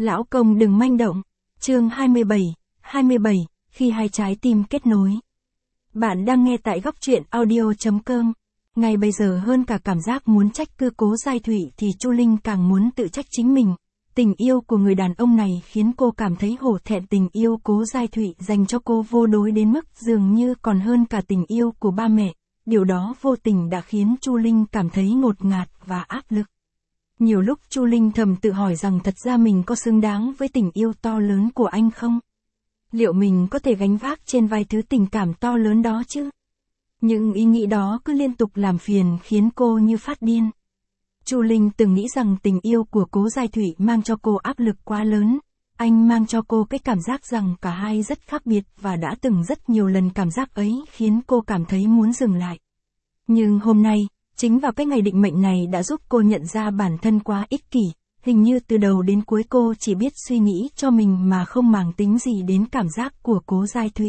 Lão công đừng manh động. Chương 27, khi hai trái tim kết nối. Bạn đang nghe tại góc truyện audio.com. Ngay bây giờ hơn cả cảm giác muốn trách cứ Cố Giai Thụy thì Chu Linh càng muốn tự trách chính mình. Tình yêu của người đàn ông này khiến cô cảm thấy hổ thẹn, tình yêu Cố Giai Thụy dành cho cô vô đối đến mức dường như còn hơn cả tình yêu của ba mẹ. Điều đó vô tình đã khiến Chu Linh cảm thấy ngột ngạt và áp lực. Nhiều lúc Chu Linh thầm tự hỏi rằng thật ra mình có xứng đáng với tình yêu to lớn của anh không? Liệu mình có thể gánh vác trên vai thứ tình cảm to lớn đó chứ? Những ý nghĩ đó cứ liên tục làm phiền khiến cô như phát điên. Chu Linh từng nghĩ rằng tình yêu của Cố Giai Thụy mang cho cô áp lực quá lớn. Anh mang cho cô cái cảm giác rằng cả hai rất khác biệt và đã từng rất nhiều lần cảm giác ấy khiến cô cảm thấy muốn dừng lại. Nhưng hôm nay, chính vào cái ngày định mệnh này đã giúp cô nhận ra bản thân quá ích kỷ, hình như từ đầu đến cuối cô chỉ biết suy nghĩ cho mình mà không màng tính gì đến cảm giác của Cố Giai Thụy.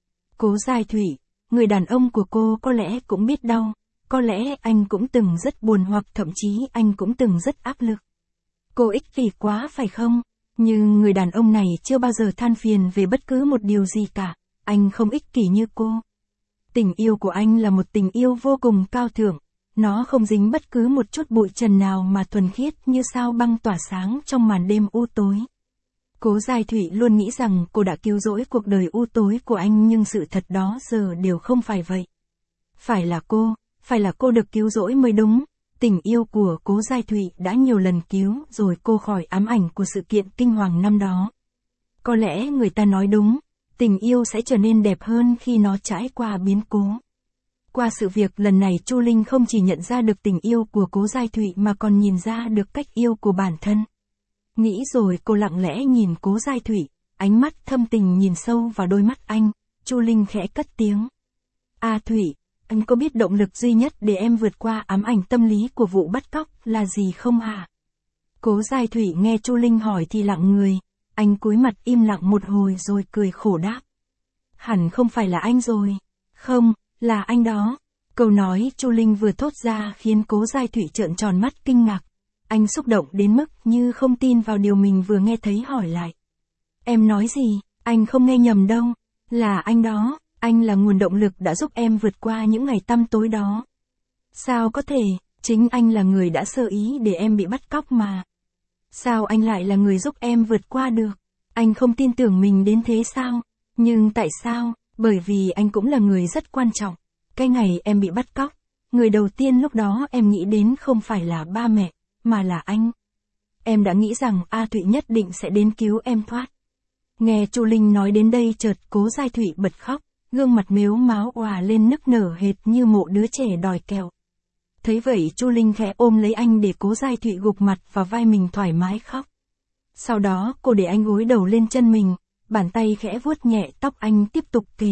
Cố Giai Thụy, người đàn ông của cô có lẽ cũng biết đau, có lẽ anh cũng từng rất buồn hoặc thậm chí anh cũng từng rất áp lực. Cô ích kỷ quá phải không? Nhưng người đàn ông này chưa bao giờ than phiền về bất cứ một điều gì cả, anh không ích kỷ như cô. Tình yêu của anh là một tình yêu vô cùng cao thượng. Nó không dính bất cứ một chút bụi trần nào mà thuần khiết như sao băng tỏa sáng trong màn đêm u tối. Cố Giai Thụy luôn nghĩ rằng cô đã cứu rỗi cuộc đời u tối của anh, nhưng sự thật đó giờ đều không phải vậy. Phải là cô được cứu rỗi mới đúng. Tình yêu của Cố Giai Thụy đã nhiều lần cứu rồi cô khỏi ám ảnh của sự kiện kinh hoàng năm đó. Có lẽ người ta nói đúng, tình yêu sẽ trở nên đẹp hơn khi nó trải qua biến cố. Qua sự việc lần này Chu Linh không chỉ nhận ra được tình yêu của Cố Giai Thụy mà còn nhìn ra được cách yêu của bản thân. Nghĩ rồi cô lặng lẽ nhìn Cố Giai Thụy, ánh mắt thâm tình nhìn sâu vào đôi mắt anh, Chu Linh khẽ cất tiếng. Thụy, anh có biết động lực duy nhất để em vượt qua ám ảnh tâm lý của vụ bắt cóc là gì không hả? Cố Giai Thụy nghe Chu Linh hỏi thì lặng người, anh cúi mặt im lặng một hồi rồi cười khổ đáp. Hẳn không phải là anh rồi. Không, là anh đó. Câu nói Chu Linh vừa thốt ra khiến Cố Giai Thụy trợn tròn mắt kinh ngạc. Anh xúc động đến mức như không tin vào điều mình vừa nghe thấy, hỏi lại. Em nói gì? Anh không nghe nhầm đâu. Là anh đó, anh là nguồn động lực đã giúp em vượt qua những ngày tăm tối đó. Sao có thể, chính anh là người đã sơ ý để em bị bắt cóc mà. Sao anh lại là người giúp em vượt qua được? Anh không tin tưởng mình đến thế sao? Nhưng tại sao? Bởi vì anh cũng là người rất quan trọng. Cái ngày em bị bắt cóc, người đầu tiên lúc đó em nghĩ đến không phải là ba mẹ, mà là anh. Em đã nghĩ rằng Thụy nhất định sẽ đến cứu em thoát. Nghe Chu Linh nói đến đây chợt Cố Giai Thụy bật khóc, gương mặt mếu máo òa lên nức nở hệt như mộ đứa trẻ đòi kẹo. Thấy vậy Chu Linh khẽ ôm lấy anh để Cố Giai Thụy gục mặt vào vai mình thoải mái khóc. Sau đó cô để anh gối đầu lên chân mình, bàn tay khẽ vuốt nhẹ tóc anh tiếp tục kể.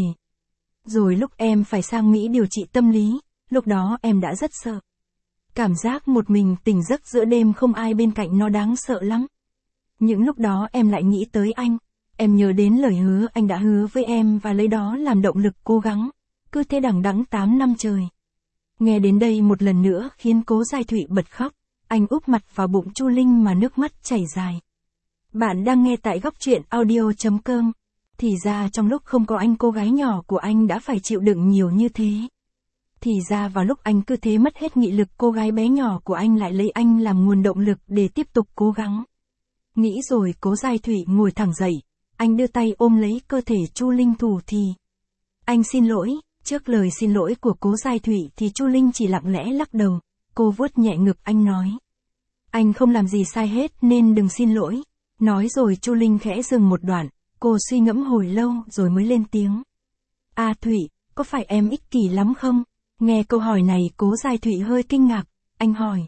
Rồi lúc em phải sang Mỹ điều trị tâm lý, lúc đó em đã rất sợ. Cảm giác một mình tỉnh giấc giữa đêm không ai bên cạnh nó đáng sợ lắm. Những lúc đó em lại nghĩ tới anh, em nhớ đến lời hứa anh đã hứa với em và lấy đó làm động lực cố gắng. Cứ thế đằng đẵng 8 năm trời. Nghe đến đây một lần nữa khiến Cố Giai Thụy bật khóc, anh úp mặt vào bụng Chu Linh mà nước mắt chảy dài. Bạn đang nghe tại góc truyện audio.com. Thì ra trong lúc không có anh cô gái nhỏ của anh đã phải chịu đựng nhiều như thế. Thì ra vào lúc anh cứ thế mất hết nghị lực, cô gái bé nhỏ của anh lại lấy anh làm nguồn động lực để tiếp tục cố gắng. Nghĩ rồi Cố Giai Thụy ngồi thẳng dậy, anh đưa tay ôm lấy cơ thể Chu Linh thủ thì. Anh xin lỗi. Trước lời xin lỗi của Cố Giai Thụy thì Chu Linh chỉ lặng lẽ lắc đầu, cô vuốt nhẹ ngực anh nói. Anh không làm gì sai hết nên đừng xin lỗi. Nói rồi Chu Linh khẽ dừng một đoạn, cô suy ngẫm hồi lâu rồi mới lên tiếng. Thụy, có phải em ích kỷ lắm không? Nghe câu hỏi này Cố Giai Thụy hơi kinh ngạc, anh hỏi.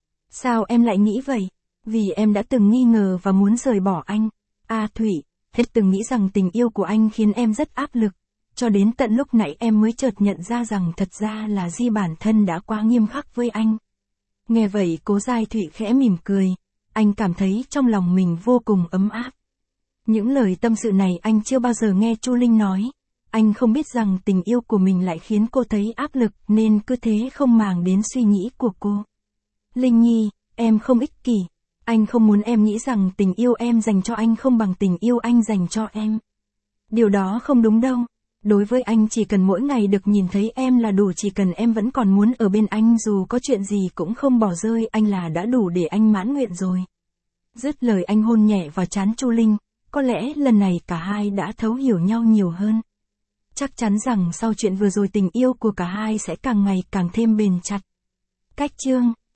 Sao em lại nghĩ vậy? Vì em đã từng nghi ngờ và muốn rời bỏ anh. Thụy, hết từng nghĩ rằng tình yêu của anh khiến em rất áp lực. Cho đến tận lúc nãy em mới chợt nhận ra rằng thật ra là Di bản thân đã quá nghiêm khắc với anh. Nghe vậy Cố Giai Thụy khẽ mỉm cười, anh cảm thấy trong lòng mình vô cùng ấm áp. Những lời tâm sự này anh chưa bao giờ nghe Chu Linh nói. Anh không biết rằng tình yêu của mình lại khiến cô thấy áp lực nên cứ thế không màng đến suy nghĩ của cô. Linh Nhi, em không ích kỷ. Anh không muốn em nghĩ rằng tình yêu em dành cho anh không bằng tình yêu anh dành cho em. Điều đó không đúng đâu. Đối với anh chỉ cần mỗi ngày được nhìn thấy em là đủ, chỉ cần em vẫn còn muốn ở bên anh dù có chuyện gì cũng không bỏ rơi anh là đã đủ để anh mãn nguyện rồi. Dứt lời anh hôn nhẹ vào trán Chu Linh, có lẽ lần này cả hai đã thấu hiểu nhau nhiều hơn. Chắc chắn rằng sau chuyện vừa rồi tình yêu của cả hai sẽ càng ngày càng thêm bền chặt. Cách chương